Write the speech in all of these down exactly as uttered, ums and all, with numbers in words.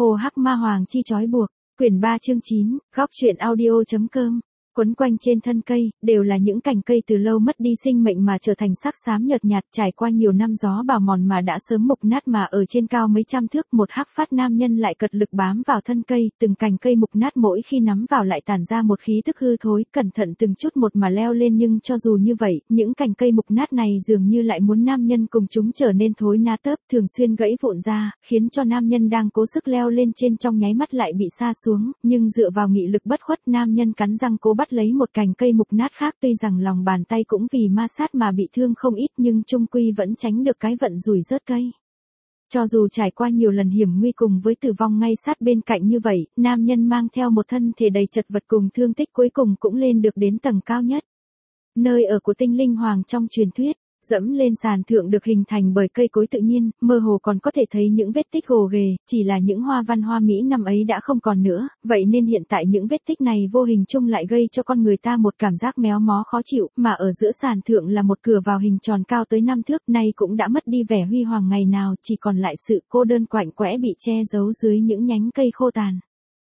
Hồ Hắc Ma Hoàng chi trói buộc, quyển ba chương chín, góc truyện audio.com. Quấn quanh trên thân cây, đều là những cành cây từ lâu mất đi sinh mệnh mà trở thành sắc xám nhợt nhạt, trải qua nhiều năm gió bào mòn mà đã sớm mục nát, mà ở trên cao mấy trăm thước, một hắc phát nam nhân lại cật lực bám vào thân cây, từng cành cây mục nát mỗi khi nắm vào lại tản ra một khí tức hư thối, cẩn thận từng chút một mà leo lên, nhưng cho dù như vậy, những cành cây mục nát này dường như lại muốn nam nhân cùng chúng trở nên thối nát tớp, thường xuyên gãy vụn ra, khiến cho nam nhân đang cố sức leo lên trên trong nháy mắt lại bị sa xuống, nhưng dựa vào nghị lực bất khuất, nam nhân cắn răng cố bắt lấy một cành cây mục nát khác, tuy rằng lòng bàn tay cũng vì ma sát mà bị thương không ít, nhưng chung quy vẫn tránh được cái vận rủi rớt cây. Cho dù trải qua nhiều lần hiểm nguy cùng với tử vong ngay sát bên cạnh như vậy, nam nhân mang theo một thân thể đầy chật vật cùng thương tích cuối cùng cũng lên được đến tầng cao nhất. Nơi ở của tinh linh hoàng trong truyền thuyết. Dẫm lên sàn thượng được hình thành bởi cây cối tự nhiên, mơ hồ còn có thể thấy những vết tích gồ ghề, chỉ là những hoa văn hoa mỹ năm ấy đã không còn nữa, vậy nên hiện tại những vết tích này vô hình chung lại gây cho con người ta một cảm giác méo mó khó chịu, mà ở giữa sàn thượng là một cửa vào hình tròn cao tới năm thước, nay cũng đã mất đi vẻ huy hoàng ngày nào, chỉ còn lại sự cô đơn quạnh quẽ bị che giấu dưới những nhánh cây khô tàn.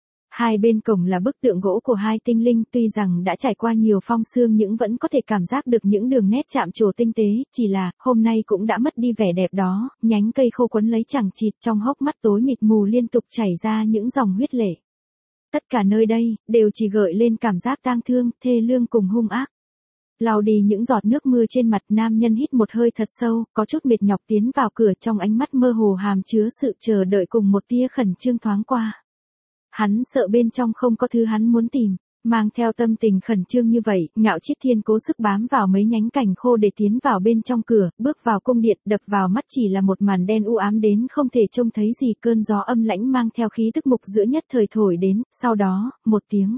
Hai bên cổng là bức tượng gỗ của hai tinh linh, tuy rằng đã trải qua nhiều phong sương nhưng vẫn có thể cảm giác được những đường nét chạm trổ tinh tế, chỉ là, hôm nay cũng đã mất đi vẻ đẹp đó, nhánh cây khô quấn lấy chẳng chịt, trong hốc mắt tối mịt mù liên tục chảy ra những dòng huyết lệ. Tất cả nơi đây, đều chỉ gợi lên cảm giác tang thương, thê lương cùng hung ác. Lau đi những giọt nước mưa trên mặt, nam nhân hít một hơi thật sâu, có chút mệt nhọc tiến vào cửa, trong ánh mắt mơ hồ hàm chứa sự chờ đợi cùng một tia khẩn trương thoáng qua. Hắn sợ bên trong không có thứ hắn muốn tìm, mang theo tâm tình khẩn trương như vậy, Ngạo Chiết Thiên cố sức bám vào mấy nhánh cành khô để tiến vào bên trong cửa, bước vào cung điện, đập vào mắt chỉ là một màn đen u ám đến không thể trông thấy gì, cơn gió âm lãnh mang theo khí tức mục giữa nhất thời thổi đến, sau đó, một tiếng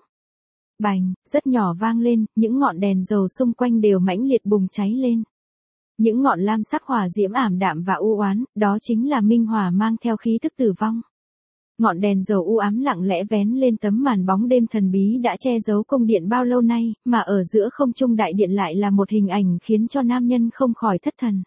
bành, rất nhỏ vang lên, những ngọn đèn dầu xung quanh đều mãnh liệt bùng cháy lên. Những ngọn lam sắc hỏa diễm ảm đạm và u oán, đó chính là minh hỏa mang theo khí tức tử vong. Ngọn đèn dầu u ám lặng lẽ vén lên tấm màn bóng đêm thần bí đã che giấu cung điện bao lâu nay, mà ở giữa không trung đại điện lại là một hình ảnh khiến cho nam nhân không khỏi thất thần.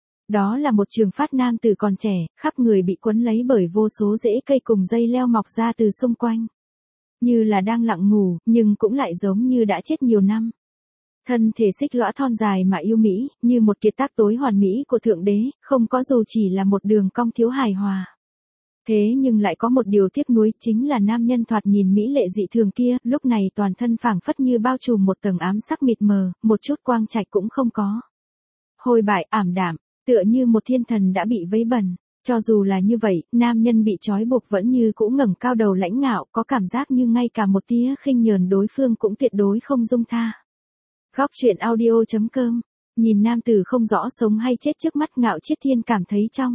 Đó là một trường phát nam tử còn trẻ, khắp người bị quấn lấy bởi vô số rễ cây cùng dây leo mọc ra từ xung quanh. Như là đang lặng ngủ, nhưng cũng lại giống như đã chết nhiều năm. Thân thể xích lõa thon dài mà yêu mỹ, như một kiệt tác tối hoàn mỹ của Thượng Đế, không có dù chỉ là một đường cong thiếu hài hòa. Thế nhưng lại có một điều tiếc nuối, chính là nam nhân thoạt nhìn mỹ lệ dị thường kia, lúc này toàn thân phảng phất như bao trùm một tầng ám sắc mịt mờ, một chút quang trạch cũng không có. Hôi bại, ảm đạm, tựa như một thiên thần đã bị vấy bẩn. Cho dù là như vậy, nam nhân bị trói buộc vẫn như cũ ngẩng cao đầu lãnh ngạo, có cảm giác như ngay cả một tia khinh nhờn đối phương cũng tuyệt đối không dung tha. Góc truyện audio.com. Nhìn nam tử không rõ sống hay chết trước mắt, Ngạo Chiết Thiên cảm thấy trong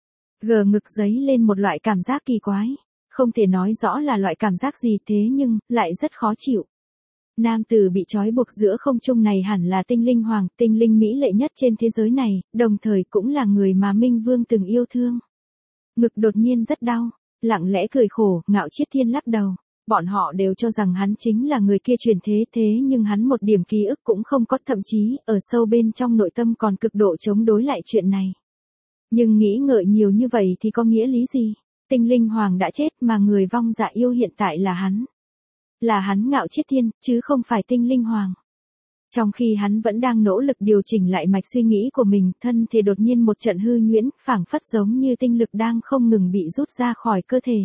gờ ngực giấy lên một loại cảm giác kỳ quái, không thể nói rõ là loại cảm giác gì, thế nhưng, lại rất khó chịu. Nam tử bị trói buộc giữa không trung này hẳn là tinh linh hoàng, tinh linh mỹ lệ nhất trên thế giới này, đồng thời cũng là người mà Minh Vương từng yêu thương. Ngực đột nhiên rất đau, lặng lẽ cười khổ, Ngạo Chiết Thiên lắc đầu. Bọn họ đều cho rằng hắn chính là người kia truyền thế, thế nhưng hắn một điểm ký ức cũng không có, thậm chí, ở sâu bên trong nội tâm còn cực độ chống đối lại chuyện này. Nhưng nghĩ ngợi nhiều như vậy thì có nghĩa lý gì? Tinh linh hoàng đã chết mà người vong dạ yêu hiện tại là hắn. Là hắn Ngạo Chiết Thiên, chứ không phải tinh linh hoàng. Trong khi hắn vẫn đang nỗ lực điều chỉnh lại mạch suy nghĩ của mình, thân thể đột nhiên một trận hư nhuyễn, phảng phất giống như tinh lực đang không ngừng bị rút ra khỏi cơ thể.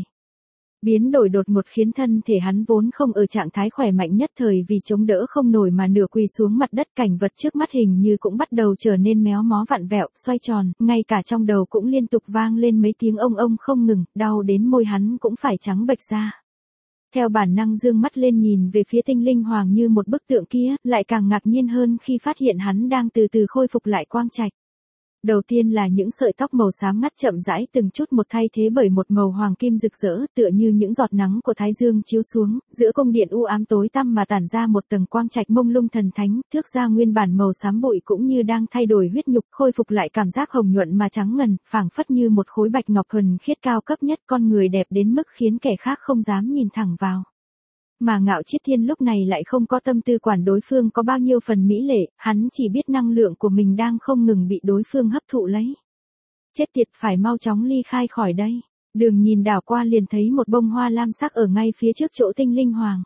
Biến đổi đột ngột khiến thân thể hắn vốn không ở trạng thái khỏe mạnh nhất thời vì chống đỡ không nổi mà nửa quỳ xuống mặt đất, cảnh vật trước mắt hình như cũng bắt đầu trở nên méo mó vặn vẹo, xoay tròn, ngay cả trong đầu cũng liên tục vang lên mấy tiếng ông ông không ngừng, đau đến môi hắn cũng phải trắng bệch ra. Theo bản năng dương mắt lên nhìn về phía tinh linh hoàng như một bức tượng kia, lại càng ngạc nhiên hơn khi phát hiện hắn đang từ từ khôi phục lại quang trạch. Đầu tiên là những sợi tóc màu xám ngắt chậm rãi từng chút một thay thế bởi một màu hoàng kim rực rỡ, tựa như những giọt nắng của thái dương chiếu xuống, giữa cung điện u ám tối tăm mà tản ra một tầng quang trạch mông lung thần thánh, thước ra nguyên bản màu xám bụi cũng như đang thay đổi huyết nhục, khôi phục lại cảm giác hồng nhuận mà trắng ngần, phảng phất như một khối bạch ngọc thuần khiết cao cấp nhất, con người đẹp đến mức khiến kẻ khác không dám nhìn thẳng vào. Mà Ngạo Chiết Thiên lúc này lại không có tâm tư quản đối phương có bao nhiêu phần mỹ lệ, hắn chỉ biết năng lượng của mình đang không ngừng bị đối phương hấp thụ lấy. Chết tiệt, phải mau chóng ly khai khỏi đây. Đường nhìn đảo qua liền thấy một bông hoa lam sắc ở ngay phía trước chỗ tinh linh hoàng.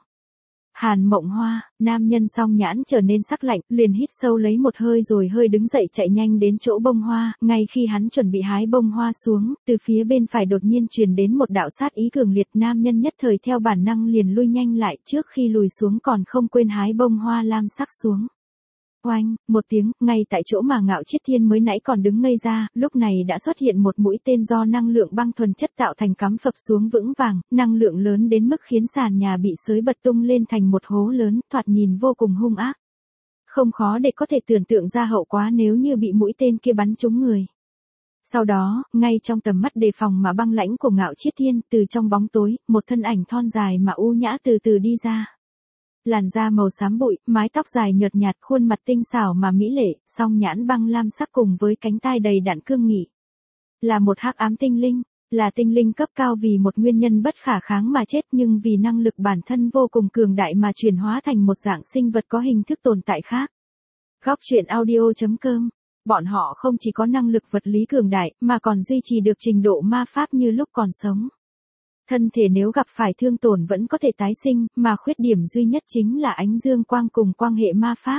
Hàn Mộng Hoa, nam nhân song nhãn trở nên sắc lạnh, liền hít sâu lấy một hơi rồi hơi đứng dậy chạy nhanh đến chỗ bông hoa, ngay khi hắn chuẩn bị hái bông hoa xuống, từ phía bên phải đột nhiên truyền đến một đạo sát ý cường liệt, nam nhân nhất thời theo bản năng liền lui nhanh lại, trước khi lùi xuống còn không quên hái bông hoa lam sắc xuống. Oanh, một tiếng, ngay tại chỗ mà Ngạo Chiết Thiên mới nãy còn đứng ngây ra, lúc này đã xuất hiện một mũi tên do năng lượng băng thuần chất tạo thành cắm phập xuống vững vàng, năng lượng lớn đến mức khiến sàn nhà bị xới bật tung lên thành một hố lớn, thoạt nhìn vô cùng hung ác. Không khó để có thể tưởng tượng ra hậu quả nếu như bị mũi tên kia bắn trúng người. Sau đó, ngay trong tầm mắt đề phòng mà băng lãnh của Ngạo Chiết Thiên, từ trong bóng tối, một thân ảnh thon dài mà u nhã từ từ đi ra. Làn da màu xám bụi, mái tóc dài nhợt nhạt, khuôn mặt tinh xảo mà mỹ lệ, song nhãn băng lam sắc cùng với cánh tai đầy đặn cương nghị. Là một hắc ám tinh linh, là tinh linh cấp cao vì một nguyên nhân bất khả kháng mà chết, nhưng vì năng lực bản thân vô cùng cường đại mà chuyển hóa thành một dạng sinh vật có hình thức tồn tại khác. Góc truyện audio chấm com. Bọn họ không chỉ có năng lực vật lý cường đại, mà còn duy trì được trình độ ma pháp như lúc còn sống. Thân thể nếu gặp phải thương tổn vẫn có thể tái sinh, mà khuyết điểm duy nhất chính là ánh dương quang cùng quan hệ ma pháp.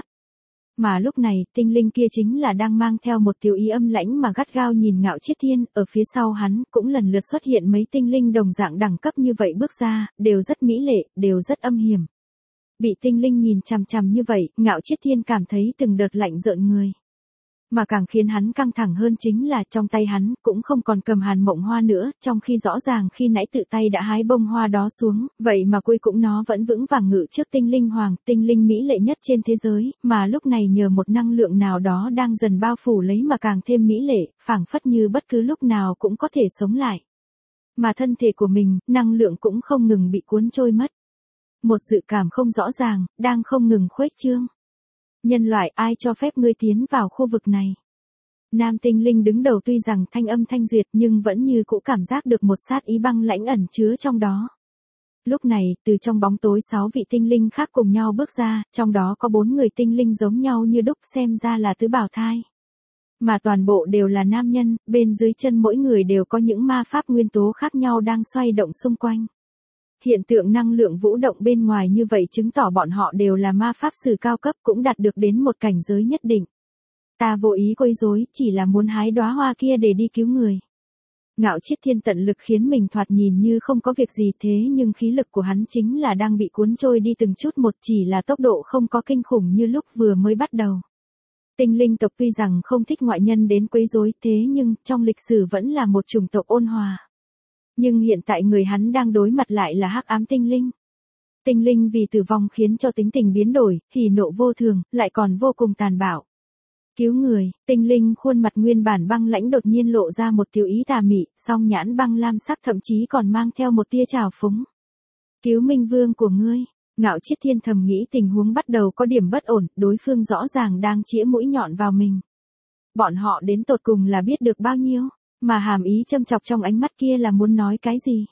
Mà lúc này, tinh linh kia chính là đang mang theo một tiểu ý âm lãnh mà gắt gao nhìn Ngạo Chiết Thiên, ở phía sau hắn cũng lần lượt xuất hiện mấy tinh linh đồng dạng đẳng cấp như vậy bước ra, đều rất mỹ lệ, đều rất âm hiểm. Bị tinh linh nhìn chằm chằm như vậy, Ngạo Chiết Thiên cảm thấy từng đợt lạnh rợn người. Mà càng khiến hắn căng thẳng hơn chính là trong tay hắn cũng không còn cầm Hàn Mộng Hoa nữa, trong khi rõ ràng khi nãy tự tay đã hái bông hoa đó xuống, vậy mà cuối cùng nó vẫn vững vàng ngự trước tinh linh hoàng, tinh linh mỹ lệ nhất trên thế giới, mà lúc này nhờ một năng lượng nào đó đang dần bao phủ lấy mà càng thêm mỹ lệ, phảng phất như bất cứ lúc nào cũng có thể sống lại. Mà thân thể của mình, năng lượng cũng không ngừng bị cuốn trôi mất. Một dự cảm không rõ ràng, đang không ngừng khuếch trương. Nhân loại, ai cho phép ngươi tiến vào khu vực này? Nam tinh linh đứng đầu tuy rằng thanh âm thanh duyệt nhưng vẫn như cũ cảm giác được một sát ý băng lãnh ẩn chứa trong đó. Lúc này, từ trong bóng tối sáu vị tinh linh khác cùng nhau bước ra, trong đó có bốn người tinh linh giống nhau như đúc, xem ra là tứ bảo thai. Mà toàn bộ đều là nam nhân, bên dưới chân mỗi người đều có những ma pháp nguyên tố khác nhau đang xoay động xung quanh. Hiện tượng năng lượng vũ động bên ngoài như vậy chứng tỏ bọn họ đều là ma pháp sư cao cấp, cũng đạt được đến một cảnh giới nhất định. Ta vô ý quấy rối, chỉ là muốn hái đóa hoa kia để đi cứu người. Ngạo Chiết Thiên tận lực khiến mình thoạt nhìn như không có việc gì, thế nhưng khí lực của hắn chính là đang bị cuốn trôi đi từng chút một, chỉ là tốc độ không có kinh khủng như lúc vừa mới bắt đầu. Tinh linh tộc tuy rằng không thích ngoại nhân đến quấy rối, thế nhưng trong lịch sử vẫn là một chủng tộc ôn hòa. Nhưng hiện tại người hắn đang đối mặt lại là hắc ám tinh linh. Tinh linh vì tử vong khiến cho tính tình biến đổi, hỉ nộ vô thường, lại còn vô cùng tàn bạo. Cứu người, tinh linh khuôn mặt nguyên bản băng lãnh đột nhiên lộ ra một tiểu ý tà mị, song nhãn băng lam sắc thậm chí còn mang theo một tia trào phúng. Cứu minh vương của ngươi. Ngạo Chiết Thiên thầm nghĩ tình huống bắt đầu có điểm bất ổn, đối phương rõ ràng đang chĩa mũi nhọn vào mình. Bọn họ đến tột cùng là biết được bao nhiêu, mà hàm ý châm chọc trong ánh mắt kia là muốn nói cái gì.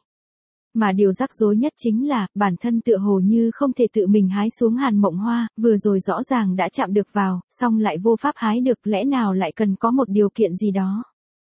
Mà điều rắc rối nhất chính là, bản thân tựa hồ như không thể tự mình hái xuống Hàn Mộng Hoa, vừa rồi rõ ràng đã chạm được vào, song lại vô pháp hái được, lẽ nào lại cần có một điều kiện gì đó.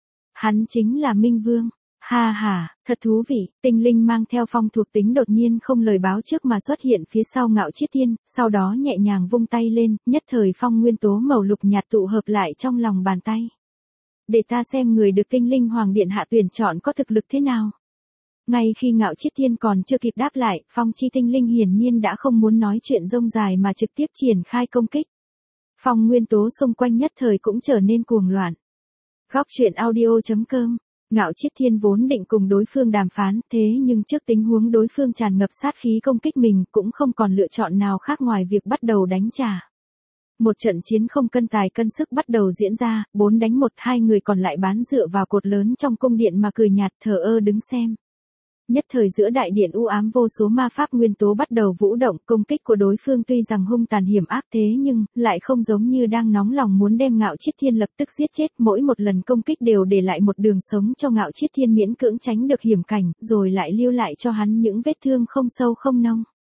Hắn chính là Minh Vương. Ha ha, thật thú vị, tinh linh mang theo phong thuộc tính đột nhiên không lời báo trước mà xuất hiện phía sau Ngạo Chiết Thiên, sau đó nhẹ nhàng vung tay lên, nhất thời phong nguyên tố màu lục nhạt tụ hợp lại trong lòng bàn tay. Để ta xem người được tinh linh hoàng điện hạ tuyển chọn có thực lực thế nào. Ngay khi Ngạo Chiết Thiên còn chưa kịp đáp lại, phong chi tinh linh hiển nhiên đã không muốn nói chuyện rông dài mà trực tiếp triển khai công kích. Phong nguyên tố xung quanh nhất thời cũng trở nên cuồng loạn. Góc truyện audio chấm com. Ngạo Chiết Thiên vốn định cùng đối phương đàm phán, thế nhưng trước tình huống đối phương tràn ngập sát khí công kích mình cũng không còn lựa chọn nào khác ngoài việc bắt đầu đánh trả. Một trận chiến không cân tài cân sức bắt đầu diễn ra, bốn đánh một, hai người còn lại bán dựa vào cột lớn trong cung điện mà cười nhạt thờ ơ đứng xem. Nhất thời giữa đại điện u ám vô số ma pháp nguyên tố bắt đầu vũ động, công kích của đối phương tuy rằng hung tàn hiểm ác thế nhưng, lại không giống như đang nóng lòng muốn đem Ngạo Chiết Thiên lập tức giết chết, mỗi một lần công kích đều để lại một đường sống cho Ngạo Chiết Thiên miễn cưỡng tránh được hiểm cảnh, rồi lại lưu lại cho hắn những vết thương không sâu không nông.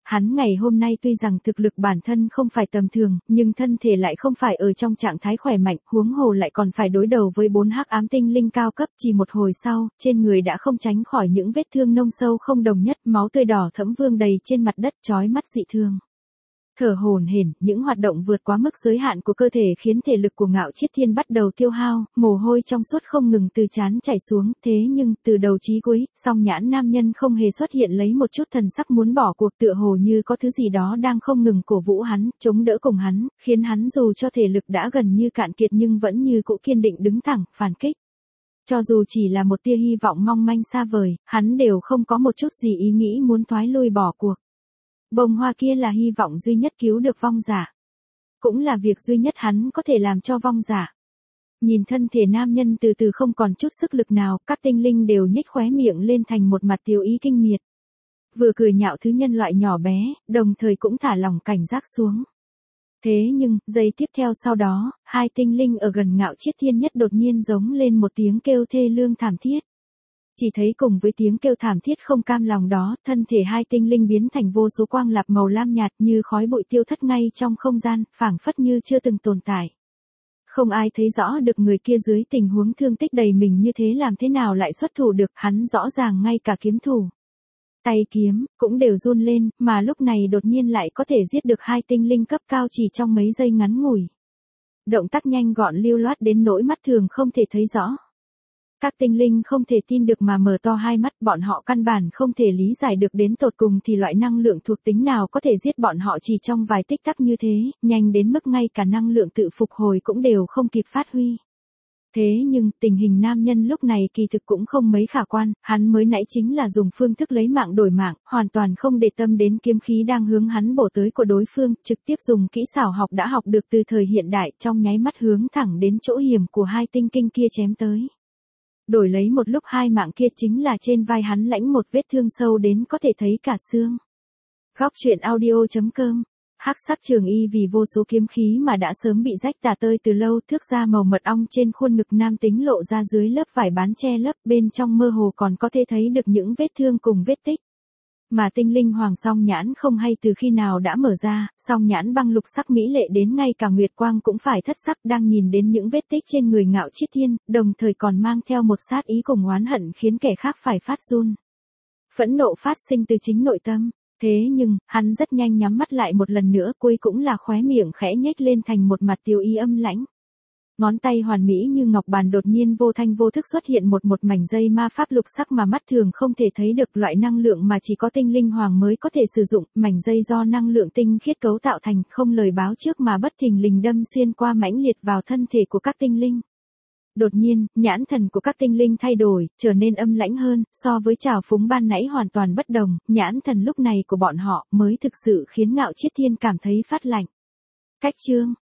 hắn ngày hôm nay tuy rằng thực lực bản thân không phải tầm thường, nhưng thân thể lại không phải ở trong trạng thái khỏe mạnh, huống hồ lại còn phải đối đầu với bốn hắc ám tinh linh cao cấp. Chỉ một hồi sau, trên người đã không tránh khỏi những vết thương nông sâu không đồng nhất, máu tươi đỏ thẫm vương đầy trên mặt đất, chói mắt dị thường. Thở hổn hển, những hoạt động vượt quá mức giới hạn của cơ thể khiến thể lực của Ngạo Chiết Thiên bắt đầu tiêu hao, mồ hôi trong suốt không ngừng từ trán chảy xuống, thế nhưng, từ đầu chí cuối, song nhãn nam nhân không hề xuất hiện lấy một chút thần sắc muốn bỏ cuộc, tựa hồ như có thứ gì đó đang không ngừng cổ vũ hắn, chống đỡ cùng hắn, khiến hắn dù cho thể lực đã gần như cạn kiệt nhưng vẫn như cũ kiên định đứng thẳng, phản kích. Cho dù chỉ là một tia hy vọng mong manh xa vời, hắn đều không có một chút gì ý nghĩ muốn thoái lui bỏ cuộc. Bông hoa kia là hy vọng duy nhất cứu được vong giả. Cũng là việc duy nhất hắn có thể làm cho vong giả. Nhìn thân thể nam nhân từ từ không còn chút sức lực nào, các tinh linh đều nhếch khóe miệng lên thành một mặt tiêu ý kinh miệt. Vừa cười nhạo thứ nhân loại nhỏ bé, đồng thời cũng thả lỏng cảnh giác xuống. Thế nhưng, giây tiếp theo sau đó, hai tinh linh ở gần Ngạo Chiết Thiên nhất đột nhiên giống lên một tiếng kêu thê lương thảm thiết. Chỉ thấy cùng với tiếng kêu thảm thiết không cam lòng đó, thân thể hai tinh linh biến thành vô số quang lạp màu lam nhạt như khói bụi tiêu thất ngay trong không gian, phảng phất như chưa từng tồn tại. Không ai thấy rõ được người kia dưới tình huống thương tích đầy mình như thế làm thế nào lại xuất thủ được, hắn rõ ràng ngay cả kiếm thủ. Tay kiếm, cũng đều run lên, mà lúc này đột nhiên lại có thể giết được hai tinh linh cấp cao chỉ trong mấy giây ngắn ngủi. Động tác nhanh gọn lưu loát đến nỗi mắt thường không thể thấy rõ. Các tinh linh không thể tin được mà mở to hai mắt, bọn họ căn bản không thể lý giải được đến tột cùng thì loại năng lượng thuộc tính nào có thể giết bọn họ chỉ trong vài tích tắc như thế, nhanh đến mức ngay cả năng lượng tự phục hồi cũng đều không kịp phát huy. Thế nhưng, tình hình nam nhân lúc này kỳ thực cũng không mấy khả quan, hắn mới nãy chính là dùng phương thức lấy mạng đổi mạng, hoàn toàn không để tâm đến kiếm khí đang hướng hắn bổ tới của đối phương, trực tiếp dùng kỹ xảo học đã học được từ thời hiện đại, trong nháy mắt hướng thẳng đến chỗ hiểm của hai tinh kinh kia chém tới. Đổi lấy một lúc hai mạng kia chính là trên vai hắn lãnh một vết thương sâu đến có thể thấy cả xương. Góc truyện audio chấm com. Hắc sắc trường y vì vô số kiếm khí mà đã sớm bị rách tả tơi từ lâu, thước da màu mật ong trên khuôn ngực nam tính lộ ra dưới lớp vải bán che lấp, bên trong mơ hồ còn có thể thấy được những vết thương cùng vết tích. Mà tinh linh hoàng song nhãn không hay từ khi nào đã mở ra, song nhãn băng lục sắc mỹ lệ đến ngay cả nguyệt quang cũng phải thất sắc, đang nhìn đến những vết tích trên người Ngạo Chiết Thiên, đồng thời còn mang theo một sát ý cùng oán hận khiến kẻ khác phải phát run. Phẫn nộ phát sinh từ chính nội tâm. Thế nhưng, hắn rất nhanh nhắm mắt lại một lần nữa, cuối cũng là khóe miệng khẽ nhếch lên thành một mặt tiêu ý âm lãnh. Ngón tay hoàn mỹ như ngọc bàn đột nhiên vô thanh vô thức xuất hiện một một mảnh dây ma pháp lục sắc mà mắt thường không thể thấy được, loại năng lượng mà chỉ có tinh linh hoàng mới có thể sử dụng, mảnh dây do năng lượng tinh khiết cấu tạo thành, không lời báo trước mà bất thình lình đâm xuyên qua mãnh liệt vào thân thể của các tinh linh. Đột nhiên, nhãn thần của các tinh linh thay đổi, trở nên âm lãnh hơn, so với trào phúng ban nãy hoàn toàn bất đồng, nhãn thần lúc này của bọn họ mới thực sự khiến Ngạo Chiết Thiên cảm thấy phát lạnh. Cách chương